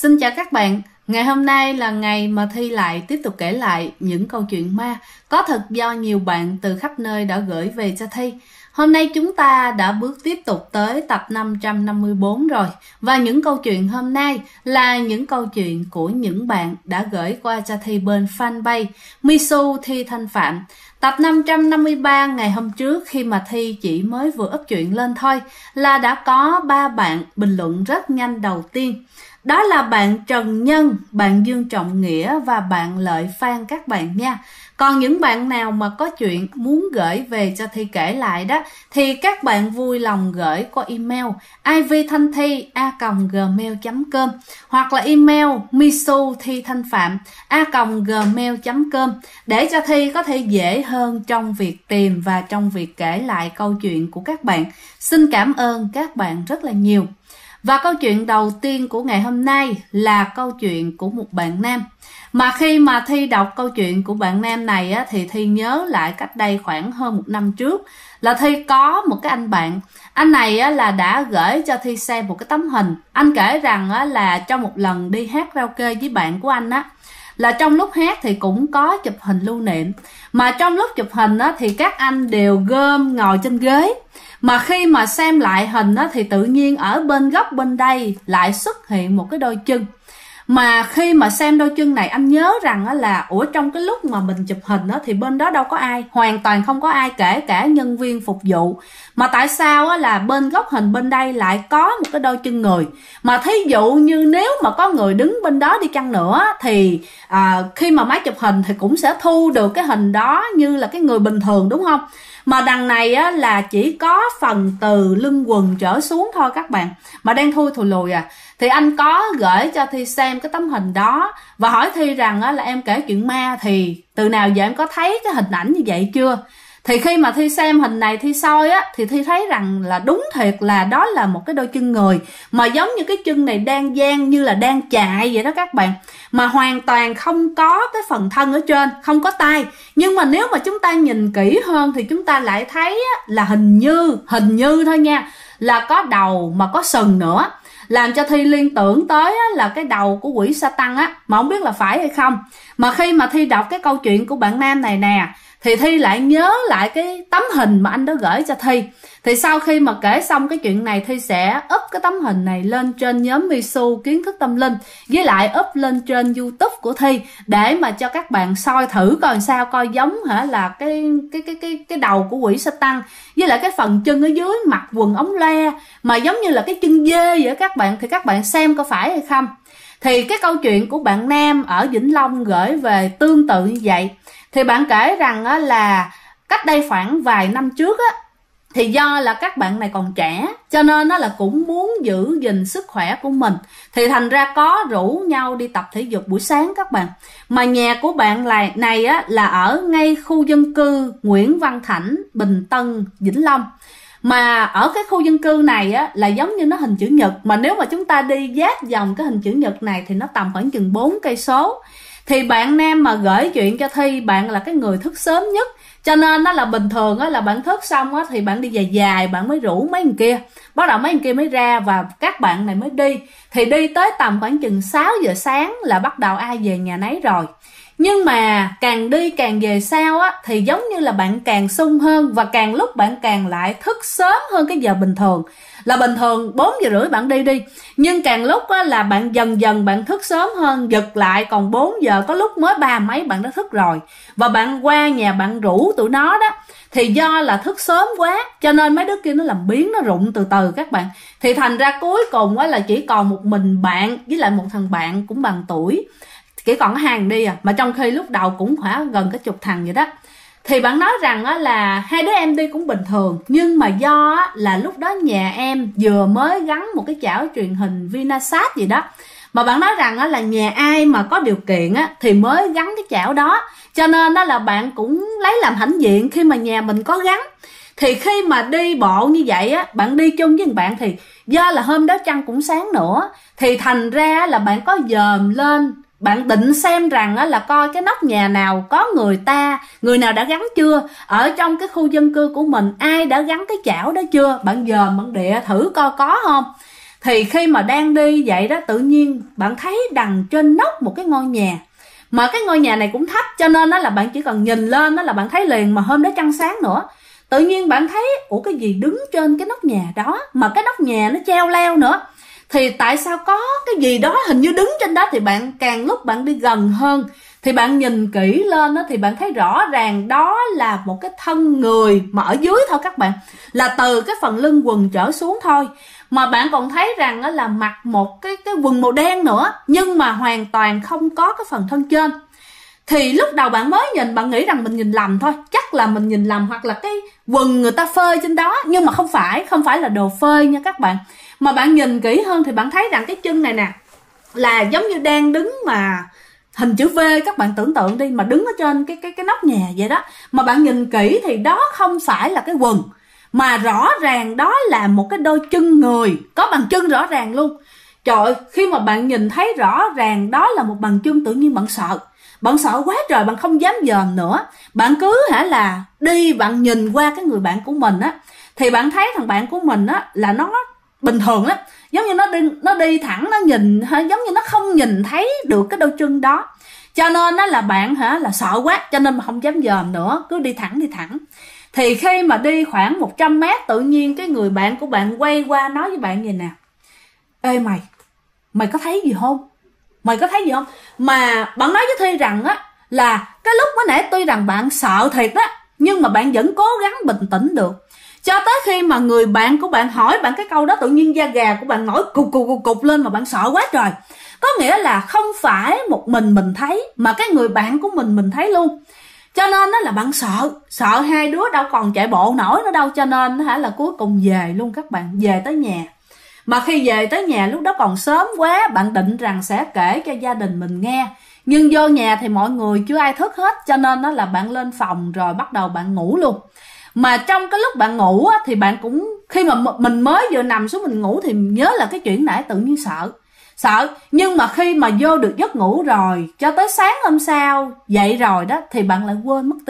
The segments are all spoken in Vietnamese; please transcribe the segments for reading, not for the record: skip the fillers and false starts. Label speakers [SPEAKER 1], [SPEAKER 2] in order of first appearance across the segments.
[SPEAKER 1] Xin chào các bạn, ngày hôm nay là ngày mà Thi lại tiếp tục kể lại những câu chuyện ma có thật do nhiều bạn từ khắp nơi đã gửi về cho Thi. Hôm nay chúng ta đã bước tiếp tục tới tập 554 rồi. Và những câu chuyện hôm nay là những câu chuyện của những bạn đã gửi qua cho Thi bên fanpage Misu Thi Thanh Phạm. Tập 553 ngày hôm trước khi mà Thi chỉ mới vừa up chuyện lên thôi là đã có 3 bạn bình luận rất nhanh đầu tiên. Đó là bạn Trần Nhân, bạn Dương Trọng Nghĩa và bạn Lợi Phan các bạn nha. Còn những bạn nào mà có chuyện muốn gửi về cho Thi kể lại đó thì các bạn vui lòng gửi qua email ivthanthi@gmail.com hoặc là email misuthitanhpham@gmail.com để cho Thi có thể dễ hơn trong việc tìm và trong việc kể lại câu chuyện của các bạn. Xin cảm ơn các bạn rất là nhiều. Và câu chuyện đầu tiên của ngày hôm nay là câu chuyện của một bạn nam. Mà khi mà Thi đọc câu chuyện của bạn nam này á, thì Thi nhớ lại cách đây khoảng hơn 1 năm trước là Thi có một cái anh bạn. Anh này á, là đã gửi cho Thi xem một cái tấm hình. Anh kể rằng á, là trong một lần đi hát karaoke với bạn của anh á, là trong lúc hát thì cũng có chụp hình lưu niệm. Mà trong lúc chụp hình á, thì các anh đều gom ngồi trên ghế. Mà khi mà xem lại hình á, thì tự nhiên ở bên góc bên đây lại xuất hiện một cái đôi chân. Mà khi mà xem đôi chân này anh nhớ rằng á, là trong cái lúc mà mình chụp hình á, thì bên đó đâu có ai, hoàn toàn không có ai kể cả nhân viên phục vụ. Mà tại sao á, là bên góc hình bên đây lại có một cái đôi chân người. Mà thí dụ như nếu mà có người đứng bên đó đi chăng nữa thì khi mà máy chụp hình thì cũng sẽ thu được cái hình đó như là cái người bình thường, đúng không? Mà đằng này á, là chỉ có phần từ lưng quần trở xuống thôi các bạn, mà đang thui thùi lùi à. Thì anh có gửi cho Thi xem cái tấm hình đó và hỏi Thi rằng á, là em kể chuyện ma thì từ nào giờ em có thấy cái hình ảnh như vậy chưa. Thì khi mà Thi xem hình này Thi soi á, thì Thi thấy rằng là đúng thiệt là đó là một cái đôi chân người. Mà giống như cái chân này đang dang như là đang chạy vậy đó các bạn. Mà hoàn toàn không có cái phần thân ở trên, không có tay. Nhưng mà nếu mà chúng ta nhìn kỹ hơn thì chúng ta lại thấy á, là hình như thôi nha, là có đầu mà có sừng nữa. Làm cho Thi liên tưởng tới á, là cái đầu của quỷ Satan á, mà không biết là phải hay không. Mà khi mà Thi đọc cái câu chuyện của bạn nam này nè, thì Thi lại nhớ lại cái tấm hình mà anh đó gửi cho Thi. Thì sau khi mà kể xong cái chuyện này, Thi sẽ up cái tấm hình này lên trên nhóm Misu Kiến Thức Tâm Linh, với lại up lên trên YouTube của Thi để mà cho các bạn soi thử coi sao, coi giống hả là cái đầu của quỷ Satan, với lại cái phần chân ở dưới mặc quần ống loe mà giống như là cái chân dê vậy đó các bạn. Thì các bạn xem có phải hay không. Thì cái câu chuyện của bạn nam ở Vĩnh Long gửi về tương tự như vậy. Thì bạn kể rằng á, là cách đây khoảng vài năm trước á, thì do là các bạn này còn trẻ cho nên nó là cũng muốn giữ gìn sức khỏe của mình, thì thành ra có rủ nhau đi tập thể dục buổi sáng các bạn. Mà nhà của bạn này á, là ở ngay khu dân cư Nguyễn Văn Thảnh, Bình Tân, Vĩnh Long. Mà ở cái khu dân cư này á, là giống như nó hình chữ nhật, mà nếu mà chúng ta đi dát vòng cái hình chữ nhật này thì nó tầm khoảng chừng 4 cây số. Thì bạn nam mà gửi chuyện cho Thi, bạn là cái người thức sớm nhất, cho nên nó là bình thường á, là bạn thức xong á, thì bạn đi dài dài bạn mới rủ mấy người kia, bắt đầu mấy người kia mới ra và các bạn này mới đi. Thì đi tới tầm khoảng chừng 6 giờ sáng là bắt đầu ai về nhà nấy rồi. Nhưng mà càng đi càng về sau á, thì giống như là bạn càng sung hơn, và càng lúc bạn càng lại thức sớm hơn cái giờ bình thường. Là bình thường 4 giờ rưỡi bạn đi, nhưng càng lúc á, là bạn dần dần bạn thức sớm hơn, giật lại còn 4 giờ, có lúc mới 3 mấy bạn đã thức rồi. Và bạn qua nhà bạn rủ tụi nó đó, thì do là thức sớm quá cho nên mấy đứa kia nó làm biếng, nó rụng từ từ các bạn. Thì thành ra cuối cùng á, là chỉ còn một mình bạn với lại một thằng bạn cũng bằng tuổi, chỉ còn cái hàng đi à, mà trong khi lúc đầu cũng khoảng gần cái chục thằng vậy đó. Thì bạn nói rằng á, là hai đứa em đi cũng bình thường, nhưng mà do á, là lúc đó nhà em vừa mới gắn một cái chảo truyền hình Vinasat gì đó. Mà bạn nói rằng á, là nhà ai mà có điều kiện á, thì mới gắn cái chảo đó, cho nên đó là bạn cũng lấy làm hãnh diện khi mà nhà mình có gắn. Thì khi mà đi bộ như vậy á, bạn đi chung với bạn thì do là hôm đó trăng cũng sáng nữa, thì thành ra là bạn có dòm lên, bạn định xem rằng á, là coi cái nóc nhà nào có người nào đã gắn chưa, ở trong cái khu dân cư của mình ai đã gắn cái chảo đó chưa, bạn dòm bạn địa thử coi có không. Thì khi mà đang đi vậy đó, tự nhiên bạn thấy đằng trên nóc một cái ngôi nhà, mà cái ngôi nhà này cũng thấp, cho nên đó là bạn chỉ cần nhìn lên đó là bạn thấy liền. Mà hôm đó trăng sáng nữa, tự nhiên bạn thấy ủa cái gì đứng trên cái nóc nhà đó, mà cái nóc nhà nó treo leo nữa. Thì tại sao có cái gì đó hình như đứng trên đó? Thì bạn càng lúc bạn đi gần hơn thì bạn nhìn kỹ lên đó, thì bạn thấy rõ ràng đó là một cái thân người mà ở dưới thôi các bạn, là từ cái phần lưng quần trở xuống thôi. Mà bạn còn thấy rằng là mặc một cái quần màu đen nữa, nhưng mà hoàn toàn không có cái phần thân trên. Thì lúc đầu bạn mới nhìn, bạn nghĩ rằng mình nhìn lầm thôi, chắc là mình nhìn lầm, hoặc là cái quần người ta phơi trên đó. Nhưng mà không phải là đồ phơi nha các bạn. Mà bạn nhìn kỹ hơn thì bạn thấy rằng cái chân này nè là giống như đang đứng mà hình chữ V, các bạn tưởng tượng đi, mà đứng ở trên cái nóc nhà vậy đó. Mà bạn nhìn kỹ thì đó không phải là cái quần, mà rõ ràng đó là một cái đôi chân người, có bàn chân rõ ràng luôn. Trời ơi, khi mà bạn nhìn thấy rõ ràng đó là một bàn chân, tự nhiên bạn sợ quá trời, bạn không dám dòm nữa. Bạn cứ là đi, bạn nhìn qua cái người bạn của mình á, thì bạn thấy thằng bạn của mình á là nó bình thường lắm, giống như nó đi thẳng, nó nhìn giống như nó không nhìn thấy được cái đôi chân đó. Cho nên đó là bạn là sợ quá, cho nên mà không dám dòm nữa, cứ đi thẳng. Thì khi mà đi khoảng 100 mét, tự nhiên cái người bạn của bạn quay qua nói với bạn vậy nè: ê mày có thấy gì không? Mà bạn nói với Thi rằng á là cái lúc mới nãy tuy rằng bạn sợ thiệt đó, nhưng mà bạn vẫn cố gắng bình tĩnh được. Cho tới khi mà người bạn của bạn hỏi bạn cái câu đó, tự nhiên da gà của bạn nổi cục lên, mà bạn sợ quá trời. Có nghĩa là không phải một mình thấy, mà cái người bạn của mình thấy luôn. Cho nên đó là bạn sợ hai đứa đâu còn chạy bộ nổi nữa đâu. Cho nên là cuối cùng về luôn các bạn, về tới nhà. Mà khi về tới nhà lúc đó còn sớm quá, bạn định rằng sẽ kể cho gia đình mình nghe. Nhưng vô nhà thì mọi người chưa ai thức hết, cho nên đó là bạn lên phòng rồi bắt đầu bạn ngủ luôn. Mà trong cái lúc bạn ngủ á, thì bạn cũng, khi mà mình mới vừa nằm xuống mình ngủ thì nhớ là cái chuyện nãy, tự nhiên sợ. Nhưng mà khi mà vô được giấc ngủ rồi, cho tới sáng hôm sau dậy rồi đó, thì bạn lại quên mất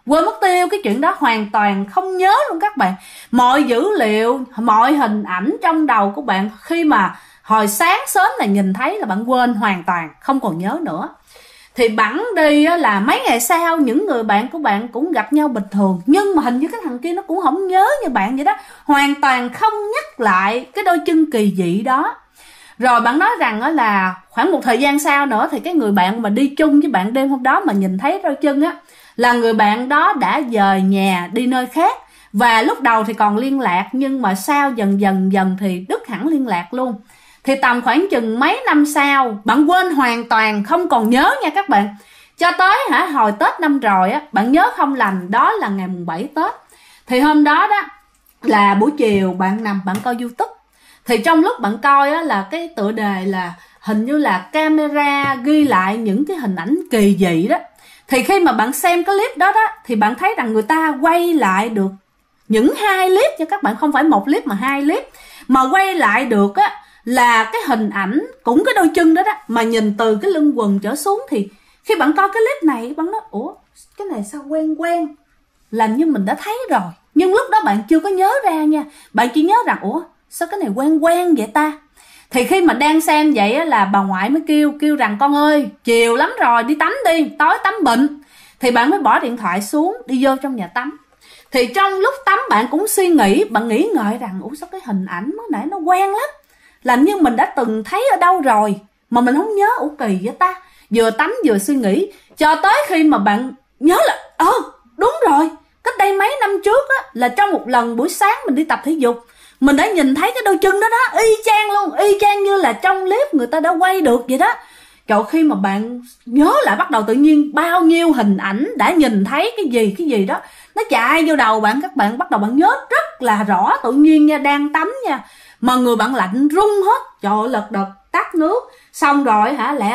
[SPEAKER 1] tiêu cái chuyện đó, hoàn toàn không nhớ luôn các bạn. Mọi dữ liệu, mọi hình ảnh trong đầu của bạn khi mà hồi sáng sớm này nhìn thấy là bạn quên hoàn toàn, không còn nhớ nữa. Thì bẵng đi là mấy ngày sau, những người bạn của bạn cũng gặp nhau bình thường, nhưng mà hình như cái thằng kia nó cũng không nhớ như bạn vậy đó, hoàn toàn không nhắc lại cái đôi chân kỳ dị đó. Rồi bạn nói rằng là khoảng một thời gian sau nữa, thì cái người bạn mà đi chung với bạn đêm hôm đó mà nhìn thấy đôi chân á, là người bạn đó đã dời nhà đi nơi khác. Và lúc đầu thì còn liên lạc, nhưng mà sau dần thì đứt hẳn liên lạc luôn. Thì tầm khoảng chừng mấy năm sau, bạn quên hoàn toàn, không còn nhớ nha các bạn. Cho tới hồi Tết năm rồi á, bạn nhớ không lầm, đó là ngày mùng 7 Tết. Thì hôm đó đó là buổi chiều bạn nằm bạn coi YouTube. Thì trong lúc bạn coi á, là cái tựa đề là hình như là camera ghi lại những cái hình ảnh kỳ dị đó. Thì khi mà bạn xem cái clip đó đó, thì bạn thấy rằng người ta quay lại được những 2 clip cho các bạn, không phải một clip mà 2 clip. Mà quay lại được á là cái hình ảnh cũng cái đôi chân đó đó, mà nhìn từ cái lưng quần trở xuống. Thì khi bạn coi cái clip này, bạn nói ủa cái này sao quen, làm như mình đã thấy rồi. Nhưng lúc đó bạn chưa có nhớ ra nha, bạn chỉ nhớ rằng ủa sao cái này quen vậy ta. Thì khi mà đang xem vậy á, là bà ngoại mới kêu rằng con ơi, chiều lắm rồi, đi tắm đi, tối tắm bệnh. Thì bạn mới bỏ điện thoại xuống, đi vô trong nhà tắm. Thì trong lúc tắm bạn cũng suy nghĩ, bạn nghĩ ngợi rằng ủa sao cái hình ảnh mới nãy nó quen lắm, làm như mình đã từng thấy ở đâu rồi mà mình không nhớ. Ủa kỳ vậy ta. Vừa tắm vừa suy nghĩ, cho tới khi mà bạn nhớ là đúng rồi, cách đây mấy năm trước á, là trong một lần buổi sáng mình đi tập thể dục, mình đã nhìn thấy cái đôi chân đó đó, y chang luôn, y chang như là trong clip người ta đã quay được vậy đó. Trời, khi mà bạn nhớ lại, bắt đầu tự nhiên bao nhiêu hình ảnh đã nhìn thấy cái gì đó nó chạy vô đầu bạn. Các bạn bắt đầu bạn nhớ rất là rõ. Tự nhiên nha, đang tắm nha, mà người bạn lạnh run hết. Trời ơi, lật đật tắt nước, xong rồi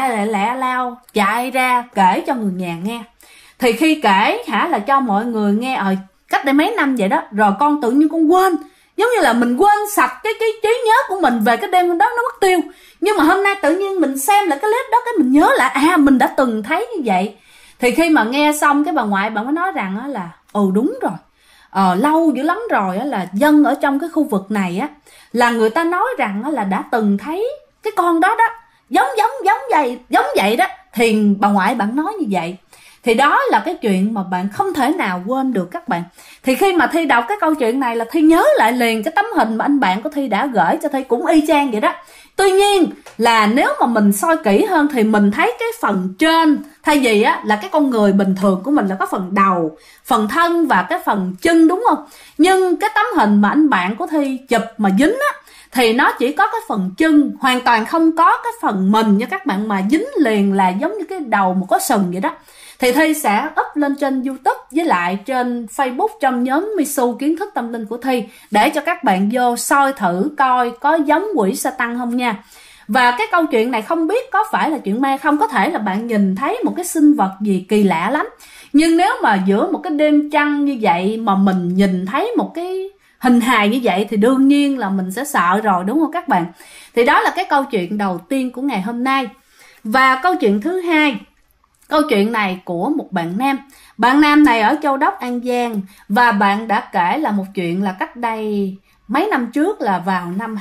[SPEAKER 1] lẹ lao chạy ra kể cho người nhà nghe. Thì khi kể là cho mọi người nghe cách đây mấy năm vậy đó, rồi con tự nhiên con quên, giống như là mình quên sạch cái trí nhớ của mình về cái đêm hôm đó, nó mất tiêu. Nhưng mà hôm nay tự nhiên mình xem lại cái clip đó, cái mình nhớ lại mình đã từng thấy như vậy. Thì khi mà nghe xong, cái bà ngoại bạn mới nói rằng là đúng rồi, lâu dữ lắm rồi á, là dân ở trong cái khu vực này á, là người ta nói rằng á, là đã từng thấy cái con đó đó giống vậy đó. Thì bà ngoại bạn nói như vậy, thì đó là cái chuyện mà bạn không thể nào quên được các bạn. Thì khi mà Thi đọc cái câu chuyện này là Thi nhớ lại liền cái tấm hình mà anh bạn của Thi đã gửi cho Thi, cũng y chang vậy đó. Tuy nhiên là nếu mà mình soi kỹ hơn thì mình thấy cái phần trên, thay vì á là cái con người bình thường của mình là có phần đầu, phần thân và cái phần chân, đúng không? Nhưng cái tấm hình mà anh bạn của Thi chụp mà dính á, thì nó chỉ có cái phần chân, hoàn toàn không có cái phần mình nha các bạn, mà dính liền là giống như cái đầu một có sừng vậy đó. Thì Thi sẽ up lên trên YouTube với lại trên Facebook trong nhóm Misu kiến thức tâm linh của Thi, để cho các bạn vô soi thử coi có giống quỷ Satan không nha. Và cái câu chuyện này không biết có phải là chuyện ma không, có thể là bạn nhìn thấy một cái sinh vật gì kỳ lạ lắm. Nhưng nếu mà giữa một cái đêm trăng như vậy mà mình nhìn thấy một cái hình hài như vậy thì đương nhiên là mình sẽ sợ rồi, đúng không các bạn? Thì đó là cái câu chuyện đầu tiên của ngày hôm nay. Và câu chuyện thứ hai, câu chuyện này của một bạn nam. Bạn nam này ở Châu Đốc, An Giang, và bạn đã kể là một chuyện là cách đây mấy năm trước, là vào năm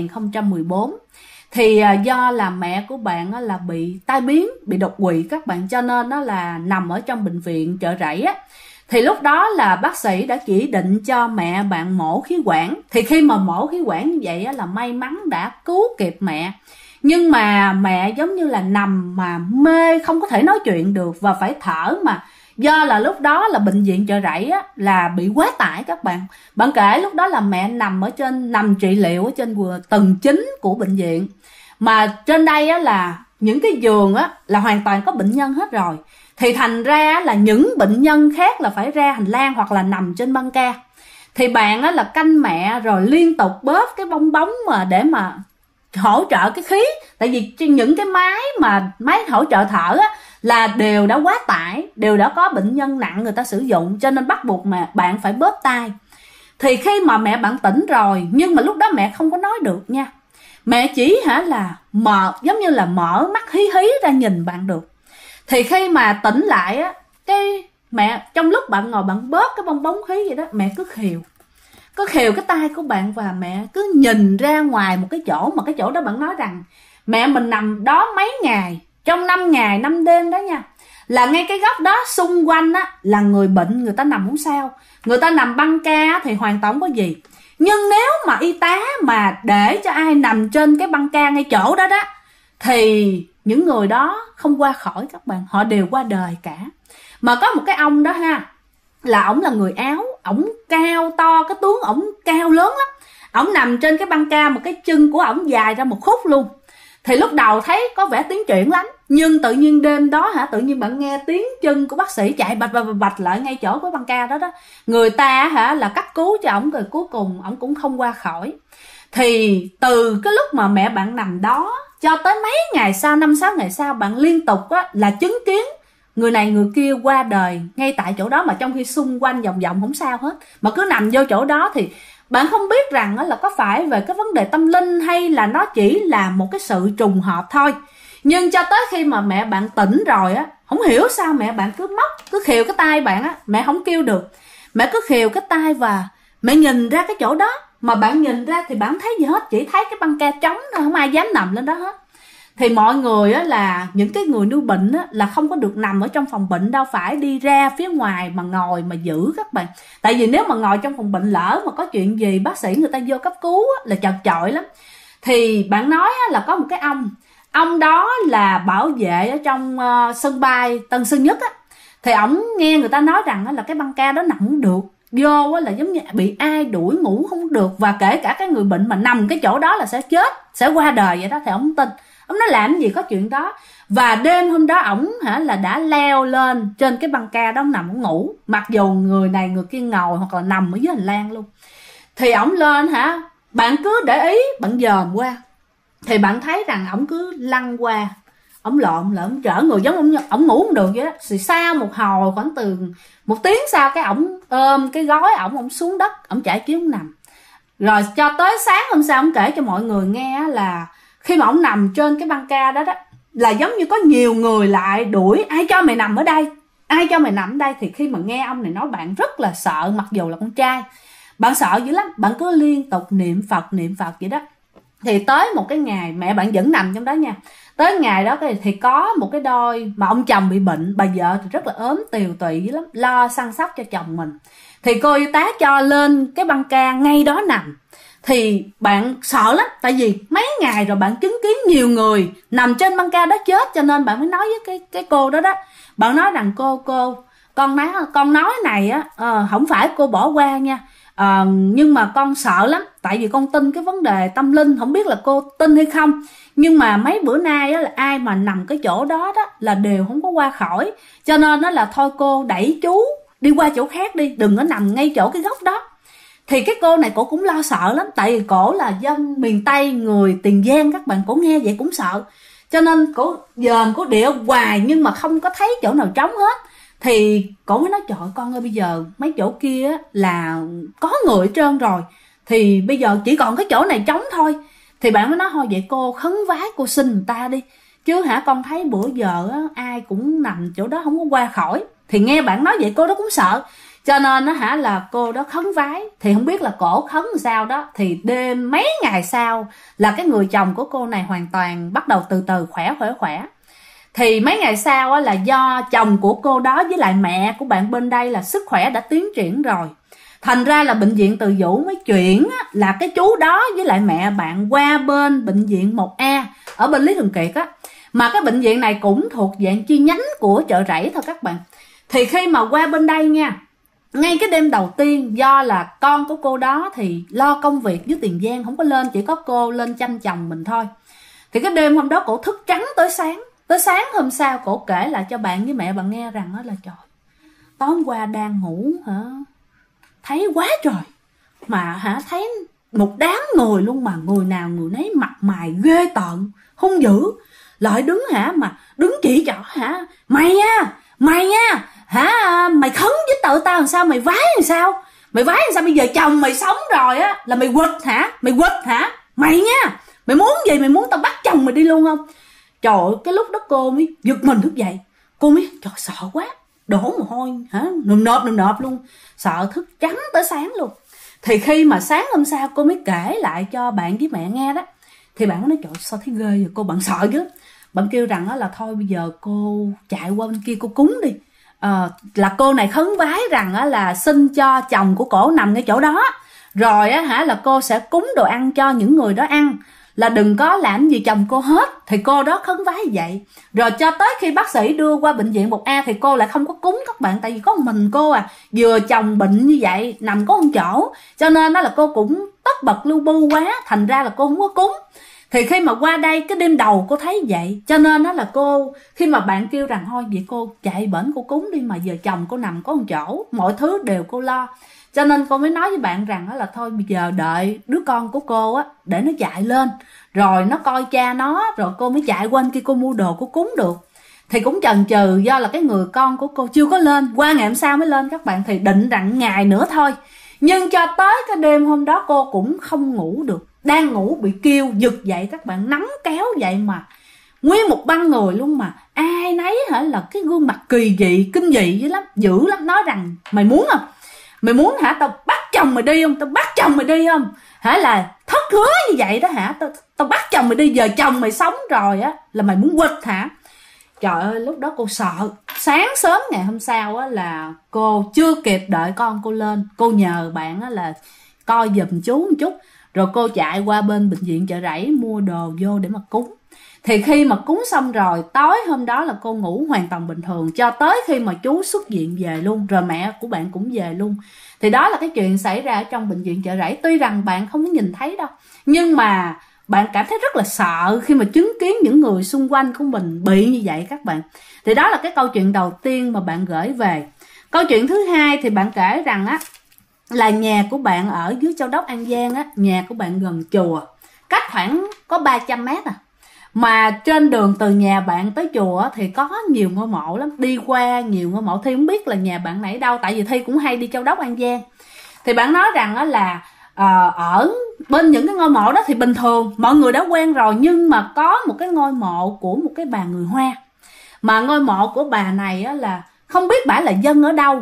[SPEAKER 1] 2014. Thì do là mẹ của bạn là bị tai biến, bị đột quỵ các bạn, cho nên nó là nằm ở trong bệnh viện Chợ Rẫy á. Thì lúc đó là bác sĩ đã chỉ định cho mẹ bạn mổ khí quản. Thì khi mà mổ khí quản như vậy á, là may mắn đã cứu kịp mẹ. Nhưng mà mẹ giống như là nằm mà mê, không có thể nói chuyện được và phải thở, mà do là lúc đó là bệnh viện Chợ Rẫy á, là bị quá tải các bạn. Bạn kể lúc đó là mẹ nằm trị liệu ở trên tầng 9 của bệnh viện. Mà trên đây á, là những cái giường á, là hoàn toàn có bệnh nhân hết rồi. Thì thành ra là những bệnh nhân khác là phải ra hành lang hoặc là nằm trên băng ca. Thì bạn á, là canh mẹ rồi liên tục bóp cái bong bóng mà để mà hỗ trợ cái khí. Tại vì những cái máy hỗ trợ thở á, là đều đã quá tải, đều đã có bệnh nhân nặng người ta sử dụng, cho nên bắt buộc mà bạn phải bóp tay. Thì khi mà mẹ bạn tỉnh rồi, nhưng mà lúc đó mẹ không có nói được nha. Mẹ chỉ là giống như là mở mắt hí hí ra nhìn bạn được. Thì khi mà tỉnh lại á, cái mẹ trong lúc bạn ngồi bạn bóp cái bong bóng khí vậy đó, mẹ cứ khều cái tay của bạn, và mẹ cứ nhìn ra ngoài một cái chỗ, mà cái chỗ đó bạn nói rằng mẹ mình nằm đó mấy ngày, trong 5 ngày 5 đêm đó nha, là ngay cái góc đó xung quanh á là người bệnh, người ta nằm không sao, người ta nằm băng ca thì hoàn toàn không có gì. Nhưng nếu mà y tá mà để cho ai nằm trên cái băng ca ngay chỗ đó đó, thì những người đó không qua khỏi các bạn, họ đều qua đời cả. Mà có một cái ông đó ha, là ổng là người Áo, ổng cao to, cái tướng ổng cao lớn lắm. Ổng nằm trên cái băng ca, một cái chân của ổng dài ra một khúc luôn. Thì lúc đầu thấy có vẻ tiến triển lắm, nhưng tự nhiên đêm đó tự nhiên bạn nghe tiếng chân của bác sĩ chạy bạch lại ngay chỗ của băng ca đó đó. Người ta là cấp cứu cho ổng, rồi cuối cùng ổng cũng không qua khỏi. Thì từ cái lúc mà mẹ bạn nằm đó cho tới mấy ngày sau, 5-6 ngày sau, bạn liên tục là chứng kiến người này người kia qua đời ngay tại chỗ đó, mà trong khi xung quanh vòng vòng không sao hết, mà cứ nằm vô chỗ đó. Thì bạn không biết rằng là có phải về cái vấn đề tâm linh hay là nó chỉ là một cái sự trùng hợp thôi. Nhưng cho tới khi mà mẹ bạn tỉnh rồi á, không hiểu sao mẹ bạn cứ khều cái tay bạn á, mẹ không kêu được, mẹ cứ khều cái tay và mẹ nhìn ra cái chỗ đó. Mà bạn nhìn ra thì bạn thấy gì hết, chỉ thấy cái băng ca trống thôi, không ai dám nằm lên đó hết. Thì mọi người á, là những cái người nuôi bệnh á, là không có được nằm ở trong phòng bệnh đâu, phải đi ra phía ngoài mà ngồi mà giữ các bạn. Tại vì nếu mà ngồi trong phòng bệnh, lỡ mà có chuyện gì bác sĩ người ta vô cấp cứu á, là chật chội lắm. Thì bạn nói á, là có một cái ông đó là bảo vệ ở trong sân bay Tân Sơn Nhất á. Thì ổng nghe người ta nói rằng á, là cái băng ca đó nằm không được, vô á, là giống như bị ai đuổi ngủ không được, và kể cả cái người bệnh mà nằm cái chỗ đó là sẽ chết, sẽ qua đời vậy đó. Thì ổng tin, ông nói làm gì có chuyện đó. Và đêm hôm đó ổng là đã leo lên trên cái băng ca đó, ông nằm ổng ngủ, mặc dù người này người kia ngồi hoặc là nằm ở dưới hành lang luôn. Thì ổng lên bạn cứ để ý, bạn dòm qua thì bạn thấy rằng ổng cứ lăn qua, ổng lộn ổng trở người, giống ổng ngủ không được vậy đó. Thì sau một hồi, khoảng từ 1 tiếng sau, cái ổng ôm cái gói ổng xuống đất, ổng trải chiếu nằm. Rồi cho tới sáng hôm sau ổng kể cho mọi người nghe là khi mà ổng nằm trên cái băng ca đó đó, là giống như có nhiều người lại đuổi, ai cho mày nằm ở đây, ai cho mày nằm đây. Thì khi mà nghe ông này nói, bạn rất là sợ, mặc dù là con trai, bạn sợ dữ lắm, bạn cứ liên tục niệm Phật vậy đó. Thì tới một cái ngày mẹ bạn vẫn nằm trong đó nha. Tới ngày đó thì có một cái đôi mà ông chồng bị bệnh, bà vợ thì rất là ốm tiều tụy dữ lắm, lo săn sóc cho chồng mình. Thì cô y tá cho lên cái băng ca ngay đó nằm. Thì bạn sợ lắm, tại vì mấy ngày rồi bạn chứng kiến nhiều người nằm trên băng ca đó chết, cho nên bạn mới nói với cái cô đó đó. Bạn nói rằng cô con nói này á, không phải cô bỏ qua nha, nhưng mà con sợ lắm, tại vì con tin cái vấn đề tâm linh, không biết là cô tin hay không, nhưng mà mấy bữa nay á, là ai mà nằm cái chỗ đó đó là đều không có qua khỏi, cho nên đó là thôi cô đẩy chú đi qua chỗ khác đi, đừng có nằm ngay chỗ cái góc đó. Thì cái cô này cổ cũng lo sợ lắm, tại vì cổ là dân miền Tây, người Tiền Giang các bạn, cổ nghe vậy cũng sợ, cho nên cổ dòm cổ địa hoài nhưng mà không có thấy chỗ nào trống hết. Thì cổ mới nói trời con ơi, bây giờ mấy chỗ kia là có người hết trơn rồi, thì bây giờ chỉ còn cái chỗ này trống thôi. Thì bạn mới nói thôi vậy cô khấn vái cô xin người ta đi, chứ con thấy bữa giờ ai cũng nằm chỗ đó không có qua khỏi. Thì nghe bạn nói vậy cô đó cũng sợ, cho nên là cô đó khấn vái. Thì không biết là cổ khấn sao đó, thì đêm mấy ngày sau là cái người chồng của cô này hoàn toàn bắt đầu từ từ khỏe. Thì mấy ngày sau là do chồng của cô đó với lại mẹ của bạn bên đây là sức khỏe đã tiến triển rồi, thành ra là bệnh viện Từ Dũ mới chuyển là cái chú đó với lại mẹ bạn qua bên bệnh viện 1A ở bên Lý Thường Kiệt á. Mà cái bệnh viện này cũng thuộc dạng chi nhánh của Chợ Rẫy thôi các bạn. Thì khi mà qua bên đây nha, ngay cái đêm đầu tiên, do là con của cô đó thì lo công việc với Tiền Giang không có lên, chỉ có cô lên chăm chồng mình thôi. Thì cái đêm hôm đó cổ thức trắng tới sáng. Tới sáng hôm sau cổ kể lại cho bạn với mẹ bạn nghe rằng đó là trời, tối hôm qua đang ngủ thấy quá trời, mà thấy một đám người luôn, mà người nào người nấy mặt mày ghê tợn hung dữ, lại đứng mà đứng chỉ trỏ mày nha mày khấn với tự tao làm sao, mày vái làm sao, bây giờ chồng mày sống rồi á là mày quỵt hả mày nha, mày muốn gì, mày muốn tao bắt chồng mày đi luôn không? Trời ơi, cái lúc đó cô mới giật mình thức dậy, cô mới trời sợ quá, đổ mồ hôi nườm nượp luôn, sợ thức trắng tới sáng luôn. Thì khi mà sáng hôm sau cô mới kể lại cho bạn với mẹ nghe đó, thì bạn có nói trời sao thấy ghê vậy cô, bạn sợ chứ. Bạn kêu rằng là thôi bây giờ cô chạy qua bên kia cô cúng đi. Là cô này khấn vái rằng là xin cho chồng của cổ nằm ngay chỗ đó, rồi là cô sẽ cúng đồ ăn cho những người đó ăn, là đừng có làm gì chồng cô hết. Thì cô đó khấn vái vậy, rồi cho tới khi bác sĩ đưa qua bệnh viện 1A thì cô lại không có cúng các bạn, tại vì có một mình cô vừa chồng bệnh như vậy nằm có một chỗ, cho nên là cô cũng tất bật lưu bu quá, thành ra là cô không có cúng. Thì khi mà qua đây cái đêm đầu cô thấy vậy, cho nên là cô, khi mà bạn kêu rằng thôi vậy cô chạy bển cô cúng đi, mà giờ chồng cô nằm có một chỗ, mọi thứ đều cô lo, cho nên cô mới nói với bạn rằng là thôi bây giờ đợi đứa con của cô để nó chạy lên, rồi nó coi cha nó, rồi cô mới chạy qua kia cô mua đồ cô cúng được. Thì cũng chần chừ, do là cái người con của cô chưa có lên, qua ngày hôm sau mới lên các bạn, thì định rằng ngày nữa thôi. Nhưng cho tới cái đêm hôm đó cô cũng không ngủ được, đang ngủ bị kêu giật dậy các bạn, nắm kéo vậy mà nguyên một băng người luôn, mà ai nấy là cái gương mặt kỳ dị kinh dị dữ lắm, nói rằng mày muốn không, mày muốn tao bắt chồng mày đi không, là thất hứa như vậy đó tao bắt chồng mày đi, giờ chồng mày sống rồi là mày muốn quỵt hả? Trời ơi, lúc đó cô sợ. Sáng sớm ngày hôm sau là cô chưa kịp đợi con cô lên, cô nhờ bạn là coi giùm chú một chút, rồi cô chạy qua bên bệnh viện Chợ Rẫy mua đồ vô để mà cúng. Thì khi mà cúng xong rồi, tối hôm đó là cô ngủ hoàn toàn bình thường, cho tới khi mà chú xuất viện về luôn, rồi mẹ của bạn cũng về luôn. Thì đó là cái chuyện xảy ra ở trong bệnh viện Chợ Rẫy. Tuy rằng bạn không có nhìn thấy đâu, nhưng mà bạn cảm thấy rất là sợ khi mà chứng kiến những người xung quanh của mình bị như vậy các bạn. Thì đó là cái câu chuyện đầu tiên mà bạn gửi về. Câu chuyện thứ hai thì bạn kể rằng là nhà của bạn ở dưới Châu Đốc An Giang nhà của bạn gần chùa, cách khoảng có 300 mét mà trên đường từ nhà bạn tới chùa thì có nhiều ngôi mộ lắm, đi qua nhiều ngôi mộ. Thi không biết là nhà bạn nãy đâu, tại vì Thi cũng hay đi Châu Đốc An Giang. Thì bạn nói rằng là ở bên những cái ngôi mộ đó thì bình thường mọi người đã quen rồi, nhưng mà có một cái ngôi mộ của một cái bà người Hoa, mà ngôi mộ của bà này là không biết bả là dân ở đâu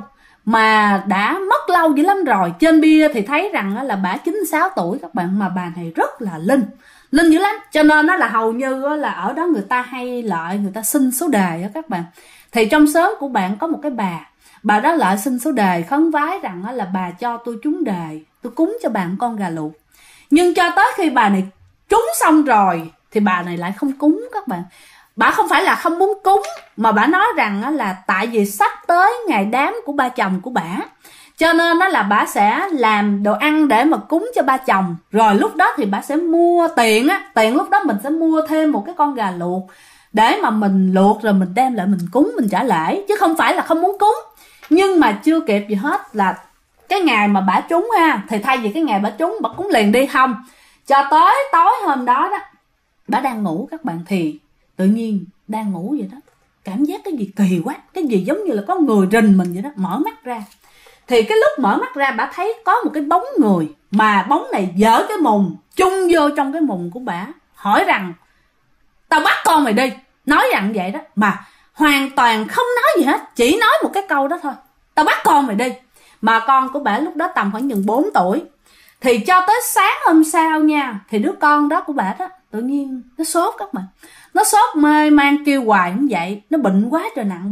[SPEAKER 1] mà đã mất lâu dữ lắm rồi. Trên bia thì thấy rằng là bả 96 tuổi các bạn, mà bà này rất là linh dữ lắm. Cho nên nó là hầu như là ở đó người ta hay lại người ta xin số đề á các bạn. Thì trong xóm của bạn có một cái bà đó lại xin số đề, khấn vái rằng là bà cho tôi trúng đề, tôi cúng cho bạn con gà luộc. Nhưng cho tới khi bà này trúng xong rồi thì bà này lại không cúng các bạn. Bà không phải là không muốn cúng, mà bà nói rằng là tại vì sắp tới ngày đám của ba chồng của bà, cho nên là bà sẽ làm đồ ăn để mà cúng cho ba chồng. Rồi lúc đó thì bà sẽ mua tiền lúc đó mình sẽ mua thêm một cái con gà luộc để mà mình luộc rồi mình đem lại mình cúng, mình trả lễ, chứ không phải là không muốn cúng. Nhưng mà chưa kịp gì hết là cái ngày mà bả trúng thì thay vì cái ngày bả trúng bả cúng liền đi, không, cho tới tối hôm đó bả đang ngủ các bạn, thì tự nhiên đang ngủ vậy đó, cảm giác cái gì kỳ quá, cái gì giống như là có người rình mình vậy đó. Mở mắt ra thì cái lúc mở mắt ra bả thấy có một cái bóng người, mà bóng này dở cái mùng chung vô trong cái mùng của bả, hỏi rằng tao bắt con mày đi, nói rằng vậy đó, mà hoàn toàn không nói gì hết, chỉ nói một cái câu đó thôi, tao bắt con mày đi. Mà con của bả lúc đó tầm khoảng chừng 4 tuổi. Thì cho tới sáng hôm sau nha, thì đứa con đó của bả đó tự nhiên nó sốt các bạn, nó sốt mê man kêu hoài không dậy, nó bệnh quá trời nặng.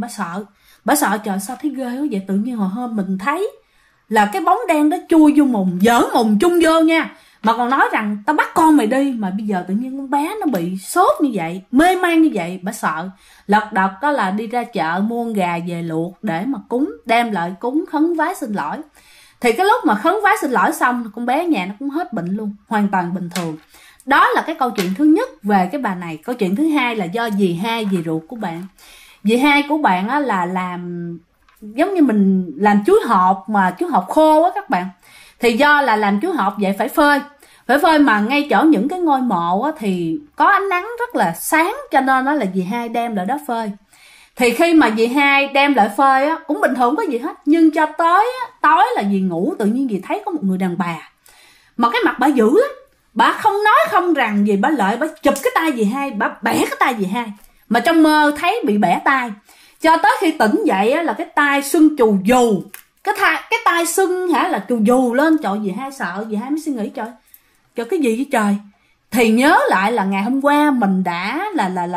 [SPEAKER 1] Bả sợ trời sao thấy ghê quá vậy. Tự nhiên hồi hôm mình thấy là cái bóng đen đó chui vô mùng, dở mùng chung vô nha, mà còn nói rằng tao bắt con mày đi. Mà bây giờ tự nhiên con bé nó bị sốt như vậy, mê man như vậy, bả sợ lật đật đó là đi ra chợ mua gà về luộc để mà cúng, đem lại cúng khấn vái xin lỗi. Thì cái lúc mà khấn vái xin lỗi xong, con bé nhà nó cũng hết bệnh luôn, hoàn toàn bình thường. Đó là cái câu chuyện thứ nhất về cái bà này. Câu chuyện thứ hai là do dì hai, dì ruột của bạn. Dì hai của bạn là làm giống như mình làm chuối hột, mà chuối hột khô á các bạn. Thì do là làm chuối hột vậy phải phơi mà ngay chỗ những cái ngôi mộ á, thì có ánh nắng rất là sáng, cho nên là dì hai đem lại đó phơi. Thì khi mà dì hai đem lại phơi á, cũng bình thường có gì hết, nhưng cho tới tối là dì ngủ, tự nhiên dì thấy có một người đàn bà mà cái mặt bả dữ lắm. Bả không nói không rằng gì, bả lợi bả chụp cái tay dì hai, bả bẻ cái tay dì hai, mà trong mơ thấy bị bẻ tay. Cho tới khi tỉnh dậy á, là cái tay sưng chù dù, cái tay sưng là chù dù lên. Trời, dì hai sợ, dì hai mới suy nghĩ trời cái gì vậy trời. Thì nhớ lại là ngày hôm qua mình đã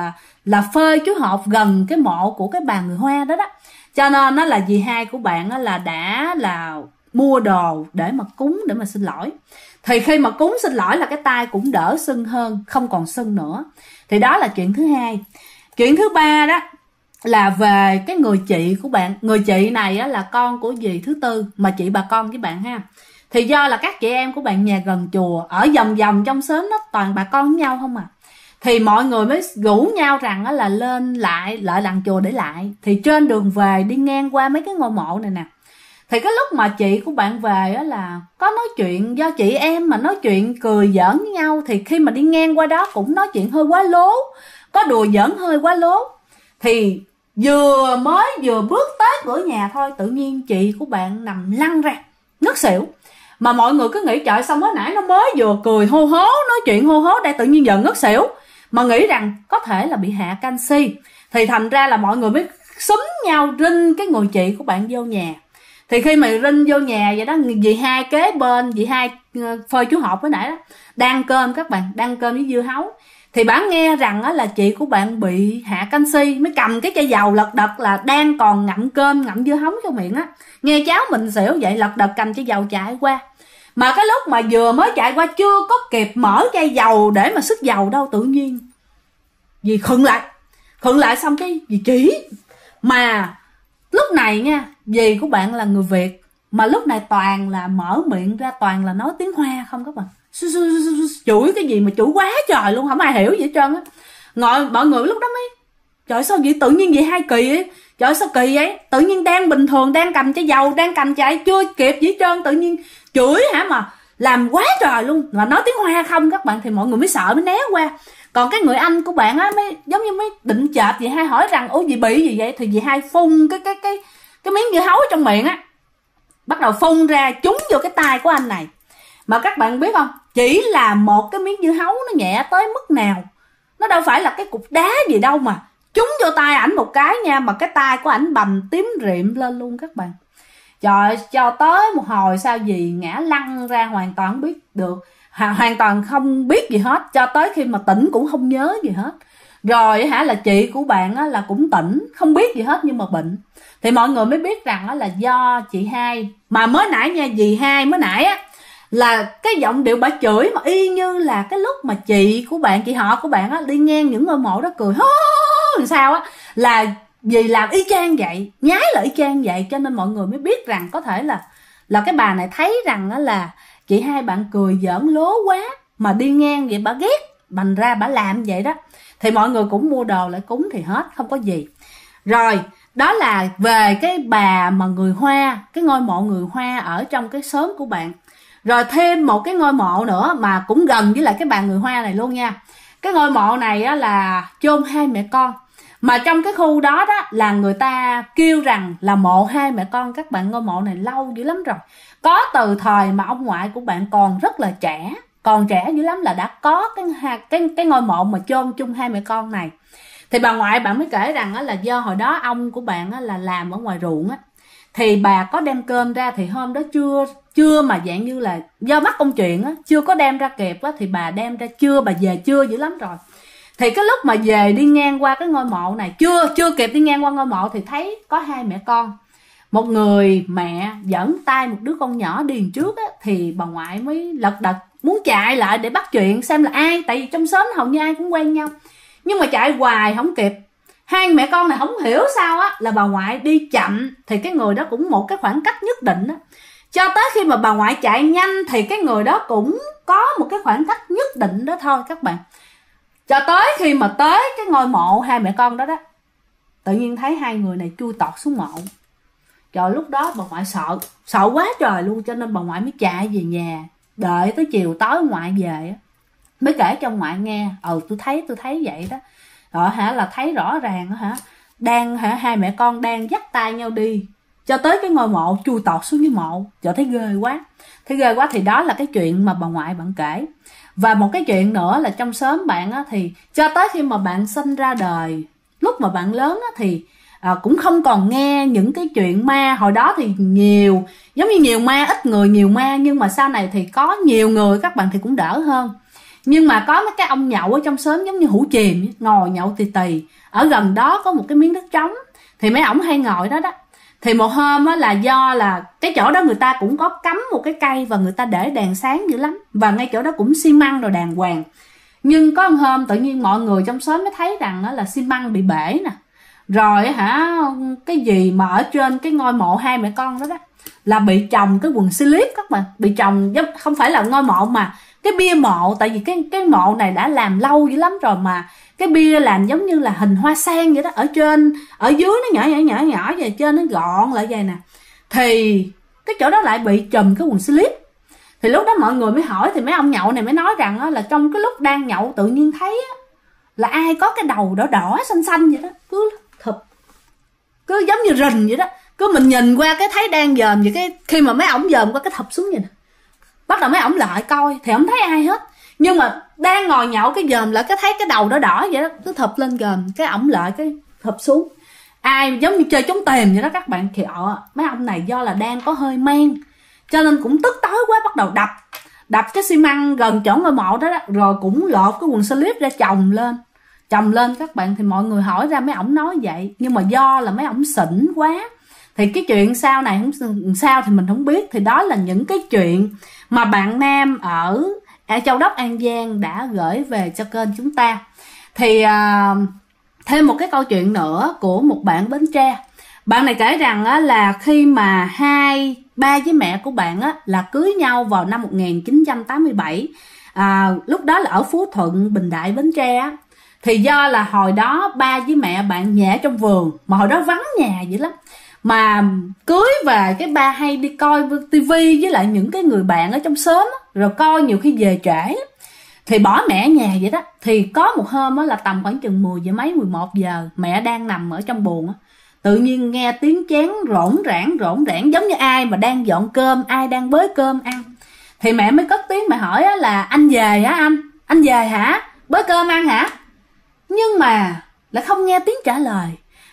[SPEAKER 1] là phơi chuối hột gần cái mộ của cái bà người Hoa đó. Cho nên nó là dì hai của bạn là đã là mua đồ để mà cúng, để mà xin lỗi. Thì khi mà cúng xin lỗi là cái tay cũng đỡ sưng hơn, không còn sưng nữa. Thì đó là chuyện thứ hai. Chuyện thứ ba đó là về cái người chị của bạn. Người chị này á, là con của dì thứ tư, mà chị bà con với bạn ha. Thì do là các chị em của bạn nhà gần chùa, ở vòng vòng trong xóm đó toàn bà con với nhau không à. Thì mọi người mới rủ nhau rằng á, là lên lại làng chùa để lại. Thì trên đường về đi ngang qua mấy cái ngôi mộ này nè, thì cái lúc mà chị của bạn về á, là có nói chuyện, do chị em mà nói chuyện cười giỡn với nhau. Thì khi mà đi ngang qua đó cũng nói chuyện hơi quá lố, có đùa giỡn hơi quá lố. Thì vừa bước tới cửa nhà thôi, tự nhiên chị của bạn nằm lăn ra ngất xỉu. Mà mọi người cứ nghĩ trời, xong mới nãy nó mới vừa cười hô hố, nói chuyện hô hố, đây tự nhiên giờ ngất xỉu, mà nghĩ rằng có thể là bị hạ canxi. Thì thành ra là mọi người mới xúm nhau rinh cái người chị của bạn vô nhà. Thì khi mà rinh vô nhà vậy đó, dì hai kế bên, dì hai phơi chuối hột mới nãy đó, đang cơm các bạn, đang cơm với dưa hấu. Thì bà nghe rằng là chị của bạn bị hạ canxi, mới cầm cái chai dầu lật đật là đang còn ngậm cơm ngậm dưa hấu trong miệng á. Nghe cháu mình xỉu vậy, lật đật cầm chai dầu chạy qua. Mà cái lúc mà vừa mới chạy qua chưa có kịp mở chai dầu để mà xức dầu đâu, tự nhiên dì khựng lại xong cái dì chỉ. Mà lúc này nha, dì của bạn là người Việt, mà lúc này toàn là mở miệng ra toàn là nói tiếng Hoa không các bạn. Chửi cái gì mà chửi quá trời luôn, không ai hiểu gì hết trơn á. Mọi người lúc đó mới trời sao vậy, tự nhiên vậy hai kỳ ấy, trời sao kỳ vậy, tự nhiên đang bình thường, đang cầm chai dầu, đang cầm chạy chưa kịp gì hết trơn, tự nhiên chửi mà làm quá trời luôn, mà nói tiếng Hoa không các bạn. Thì mọi người mới sợ, mới né qua. Còn cái người anh của bạn á mới giống như mới định chợp dì hai, hỏi rằng ủa dì bị gì vậy. Thì dì hai phun cái miếng dưa hấu trong miệng á, bắt đầu phun ra trúng vô cái tay của anh này. Mà các bạn biết không, chỉ là một cái miếng dưa hấu, nó nhẹ tới mức nào, nó đâu phải là cái cục đá gì đâu mà trúng vô tay ảnh một cái nha, mà cái tay của ảnh bầm tím rịm lên luôn các bạn. Trời, cho tới một hồi sau gì ngã lăn ra, hoàn toàn không biết được, hoàn toàn không biết gì hết, cho tới khi mà tỉnh cũng không nhớ gì hết. Rồi là chị của bạn á, là cũng tỉnh, không biết gì hết nhưng mà bệnh. Thì mọi người mới biết rằng á, là do chị Hai. Mà mới nãy nha, dì Hai mới nãy á, là cái giọng điệu bà chửi mà y như là cái lúc mà chị của bạn, chị họ của bạn á, đi ngang những ngôi mộ đó cười hô làm sao á, là dì làm y chang vậy, nhái lại y chang vậy. Cho nên mọi người mới biết rằng có thể là cái bà này thấy rằng á, là chị Hai bạn cười giỡn lố quá mà đi ngang vậy bà ghét, thành ra bà làm vậy đó. Thì mọi người cũng mua đồ lại cúng thì hết, không có gì. Rồi đó là về cái bà mà người Hoa, cái ngôi mộ người Hoa ở trong cái xóm của bạn. Rồi thêm một cái ngôi mộ nữa mà cũng gần với lại cái bà người Hoa này luôn nha. Cái ngôi mộ này á, là chôn hai mẹ con. Mà trong cái khu đó đó là người ta kêu rằng là mộ hai mẹ con. Các bạn, ngôi mộ này lâu dữ lắm rồi, có từ thời mà ông ngoại của bạn còn rất là trẻ, còn trẻ dữ lắm là đã có cái ngôi mộ mà chôn chung hai mẹ con này. Thì bà ngoại bạn mới kể rằng á, là do hồi đó ông của bạn á, là làm ở ngoài ruộng á, thì bà có đem cơm ra, thì hôm đó chưa mà dạng như là do mắc công chuyện á, chưa có đem ra kịp á, thì bà đem ra chưa, bà về chưa dữ lắm rồi. Thì cái lúc mà về đi ngang qua cái ngôi mộ này, chưa kịp đi ngang qua ngôi mộ thì thấy có hai mẹ con. Một người mẹ dẫn tay một đứa con nhỏ điền trước á, thì bà ngoại mới lật đật muốn chạy lại để bắt chuyện xem là ai, tại vì trong xóm hầu như ai cũng quen nhau. Nhưng mà chạy hoài không kịp. Hai mẹ con này không hiểu sao á, là bà ngoại đi chậm thì cái người đó cũng một cái khoảng cách nhất định á. Cho tới khi mà bà ngoại chạy nhanh thì cái người đó cũng có một cái khoảng cách nhất định đó thôi các bạn. Cho tới khi mà tới cái ngôi mộ hai mẹ con đó đó, tự nhiên thấy hai người này chui tọt xuống mộ. Trời, lúc đó bà ngoại sợ quá trời luôn, cho nên bà ngoại mới chạy về nhà. Đợi tới chiều tối ngoại về á, mới kể cho ngoại nghe, tôi thấy vậy đó. Rồi là thấy rõ ràng đang hai mẹ con đang dắt tay nhau đi cho tới cái ngôi mộ, chui tọt xuống cái mộ. Trời, thấy ghê quá. Thì đó là cái chuyện mà bà ngoại bạn kể. Và một cái chuyện nữa là trong xóm bạn á, thì cho tới khi mà bạn sinh ra đời, lúc mà bạn lớn á, thì cũng không còn nghe những cái chuyện ma. Hồi đó thì nhiều, giống như nhiều ma, ít người nhiều ma. Nhưng mà sau này thì có nhiều người các bạn thì cũng đỡ hơn. Nhưng mà có mấy cái ông nhậu ở trong xóm giống như hũ chìm, ngồi nhậu tì. Ở gần đó có một cái miếng đất trống, thì mấy ổng hay ngồi đó đó. Thì một hôm á, là do là cái chỗ đó người ta cũng có cắm một cái cây và người ta để đèn sáng dữ lắm, và ngay chỗ đó cũng xi măng rồi đàng hoàng. Nhưng có một hôm tự nhiên mọi người trong xóm mới thấy rằng đó là xi măng bị bể nè. Rồi cái gì mà ở trên cái ngôi mộ hai mẹ con đó đó là bị trồng cái quần slip các bạn. Bị trồng, không phải là ngôi mộ mà cái bia mộ. Tại vì cái mộ này đã làm lâu dữ lắm rồi, mà cái bia làm giống như là hình hoa sen vậy đó. Ở trên, ở dưới nó nhỏ về trên nó gọn lại vậy nè. Thì cái chỗ đó lại bị trùm cái quần slip. Thì lúc đó mọi người mới hỏi, thì mấy ông nhậu này mới nói rằng á, là trong cái lúc đang nhậu tự nhiên thấy á, là ai có cái đầu đỏ đỏ xanh xanh vậy đó, cứ giống như rình vậy đó. Cứ mình nhìn qua cái thấy đang dòm vậy, cái khi mà mấy ổng dòm qua cái thụp xuống vậy nè, bắt đầu mấy ổng lại coi thì không thấy ai hết. Nhưng mà đang ngồi nhậu cái dòm lại cái thấy cái đầu đỏ đỏ vậy đó, cứ thụp lên gồm cái ổng lại cái thụp xuống. Ai giống như chơi trốn tìm vậy đó các bạn. Thì mấy ông này do là đang có hơi men, cho nên cũng tức tối quá, bắt đầu đập cái xi măng gần chỗ ngôi mộ đó, rồi cũng lột cái quần slip ra chồng lên các bạn. Thì mọi người hỏi ra mấy ổng nói vậy, nhưng mà do là mấy ổng xỉn quá. Thì cái chuyện sau này không sao thì mình không biết. Thì đó là những cái chuyện mà bạn Nam ở Châu Đốc An Giang đã gửi về cho kênh chúng ta. Thì thêm một cái câu chuyện nữa của một bạn Bến Tre. Bạn này kể rằng á, là khi mà ba với mẹ của bạn á, là cưới nhau vào năm 1987, lúc đó là ở Phú Thuận, Bình Đại, Bến Tre á. Thì do là hồi đó ba với mẹ bạn nhẹ trong vườn, mà hồi đó vắng nhà dữ lắm, mà cưới về cái ba hay đi coi tivi với lại những cái người bạn ở trong xóm á, rồi coi nhiều khi về trễ thì bỏ mẹ nhà vậy đó. Thì có một hôm á, là tầm khoảng chừng 10 giờ mấy 11 giờ, mẹ đang nằm ở trong buồng á, tự nhiên nghe tiếng chén rỗn rãng giống như ai mà đang dọn cơm, ai đang bới cơm ăn. Thì mẹ mới cất tiếng, mẹ hỏi á, là anh về hả anh về hả, bới cơm ăn hả? Nhưng mà lại không nghe tiếng trả lời.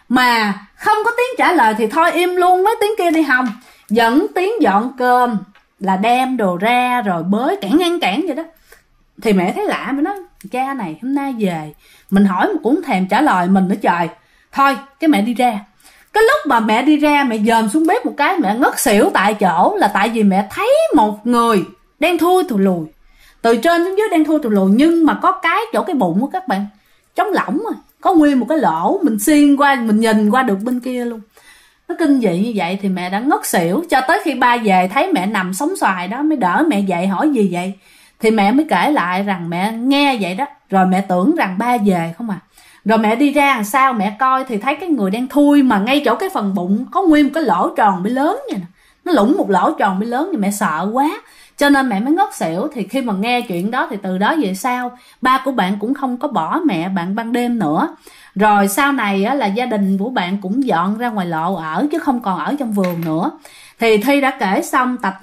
[SPEAKER 1] Mà không có tiếng trả lời thì thôi im luôn, mấy tiếng kia đi hòng. Dẫn tiếng dọn cơm là đem đồ ra rồi bới cản vậy đó. Thì mẹ thấy lạ, mới nói cha này hôm nay về mình hỏi mà cũng thèm trả lời mình nữa trời. Thôi cái mẹ đi ra. Cái lúc mà mẹ đi ra, mẹ dòm xuống bếp một cái, mẹ ngất xỉu tại chỗ. Là tại vì mẹ thấy một người đen thui thù lùi, từ trên xuống dưới đen thui thù lùi. Nhưng mà có cái chỗ cái bụng của các bạn trống lỏng rồi, có nguyên một cái lỗ, mình xuyên qua, mình nhìn qua được bên kia luôn. Nó kinh dị như vậy thì mẹ đã ngất xỉu. Cho tới khi ba về thấy mẹ nằm sống xoài đó mới đỡ mẹ dậy, hỏi gì vậy. Thì mẹ mới kể lại rằng mẹ nghe vậy đó, rồi mẹ tưởng rằng ba về không à. Rồi mẹ đi ra làm sao mẹ coi thì thấy cái người đen thui, mà ngay chỗ cái phần bụng có nguyên một cái lỗ tròn bị lớn vậy nè. Nó lủng một lỗ tròn bị lớn thì mẹ sợ quá, cho nên mẹ mới ngất xỉu. Thì khi mà nghe chuyện đó thì từ đó về sau ba của bạn cũng không có bỏ mẹ bạn ban đêm nữa. Rồi sau này á, là gia đình của bạn cũng dọn ra ngoài lộ ở, chứ không còn ở trong vườn nữa. Thì Thi đã kể xong tập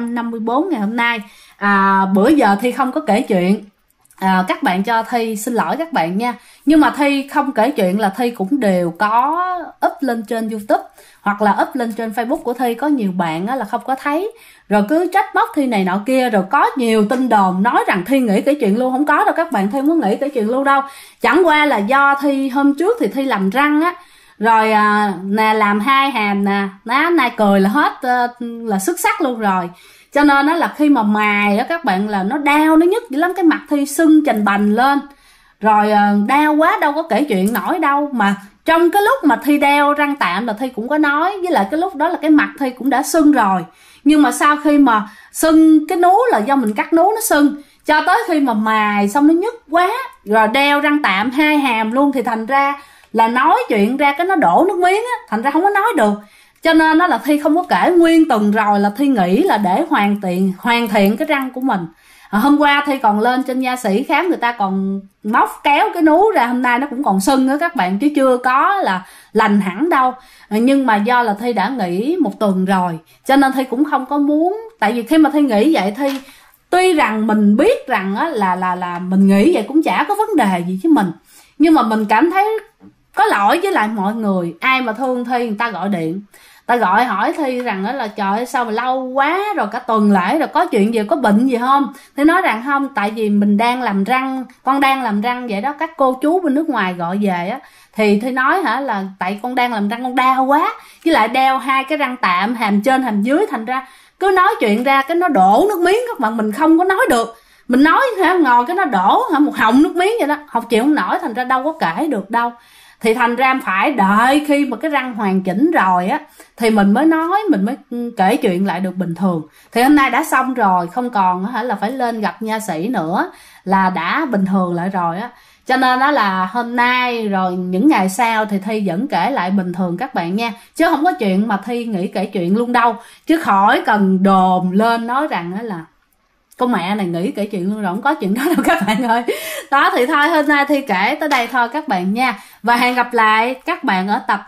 [SPEAKER 1] 554 ngày hôm nay. Bữa giờ Thi không có kể chuyện, các bạn cho Thi xin lỗi các bạn nha. Nhưng mà Thi không kể chuyện là Thi cũng đều có up lên trên YouTube hoặc là up lên trên Facebook của Thi. Có nhiều bạn là không có thấy, rồi cứ trách móc Thi này nọ kia. Rồi có nhiều tin đồn nói rằng Thi nghỉ kể chuyện luôn. Không có đâu các bạn, Thi muốn nghỉ kể chuyện luôn đâu. Chẳng qua là do Thi hôm trước thì Thi làm răng á, rồi nè làm 2 hàm nè, nay cười là hết là xuất sắc luôn rồi. Cho nên đó là khi mà mài á các bạn là nó đau, nó nhức dữ lắm. Cái mặt Thi sưng chành bành lên, rồi đau quá đâu có kể chuyện nổi đâu. Mà trong cái lúc mà Thi đeo răng tạm là Thi cũng có nói, với lại cái lúc đó là cái mặt Thi cũng đã sưng rồi. Nhưng mà sau khi mà sưng cái nú là do mình cắt nú nó sưng, cho tới khi mà mài xong nó nhức quá, rồi đeo răng tạm 2 hàm luôn, thì thành ra là nói chuyện ra cái nó đổ nước miếng á, thành ra không có nói được. Cho nên đó là Thi không có kể nguyên tuần rồi, là Thi nghĩ là để hoàn thiện cái răng của mình. Hôm qua Thi còn lên trên nha sĩ khám, người ta còn móc kéo cái nú ra, hôm nay nó cũng còn sưng đó các bạn, chứ chưa có là lành hẳn đâu. Nhưng mà do là Thi đã nghỉ 1 tuần rồi, cho nên Thi cũng không có muốn. Tại vì khi mà Thi nghĩ vậy, Thi tuy rằng mình biết rằng á, là mình nghĩ vậy cũng chả có vấn đề gì với mình, nhưng mà mình cảm thấy có lỗi với lại mọi người. Ai mà thương Thi người ta gọi điện, ta gọi hỏi Thi rằng đó là trời ơi sao mà lâu quá rồi, cả tuần lễ rồi, có chuyện gì, có bệnh gì không? Thi nói rằng không, tại vì mình đang làm răng, con đang làm răng vậy đó. Các cô chú bên nước ngoài gọi về á, thì Thi nói là tại con đang làm răng, con đau quá, với lại đeo 2 cái răng tạm, hàm trên hàm dưới, thành ra cứ nói chuyện ra cái nó đổ nước miếng các bạn, mình không có nói được. Mình nói ngồi cái nó đổ một họng nước miếng vậy đó, học chịu không nổi, thành ra đâu có kể được đâu. Thì thành ra phải đợi khi mà cái răng hoàn chỉnh rồi á thì mình mới nói, mình mới kể chuyện lại được bình thường. Thì hôm nay đã xong rồi, không còn là phải lên gặp nha sĩ nữa, là đã bình thường lại rồi á. Cho nên đó là hôm nay rồi những ngày sau thì Thi vẫn kể lại bình thường các bạn nha, chứ không có chuyện mà Thi nghĩ kể chuyện luôn đâu. Chứ khỏi cần đồn lên nói rằng đó là con mẹ này nghĩ kể chuyện luôn rồi, không có chuyện đó đâu các bạn ơi. Đó thì thôi, hôm nay Thi kể tới đây thôi các bạn nha. Và hẹn gặp lại các bạn ở tập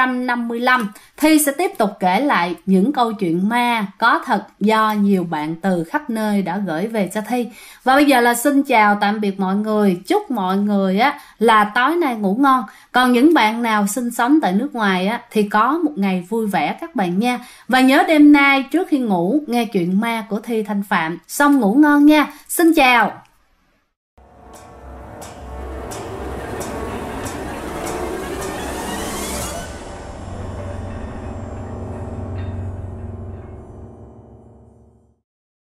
[SPEAKER 1] 555. Thi sẽ tiếp tục kể lại những câu chuyện ma có thật do nhiều bạn từ khắp nơi đã gửi về cho Thi. Và bây giờ là xin chào tạm biệt mọi người. Chúc mọi người á là tối nay ngủ ngon. Còn những bạn nào sinh sống tại nước ngoài á thì có một ngày vui vẻ các bạn nha. Và nhớ đêm nay trước khi ngủ nghe chuyện ma của Thi Thanh Phạm, xong ngủ ngon nha. Xin chào.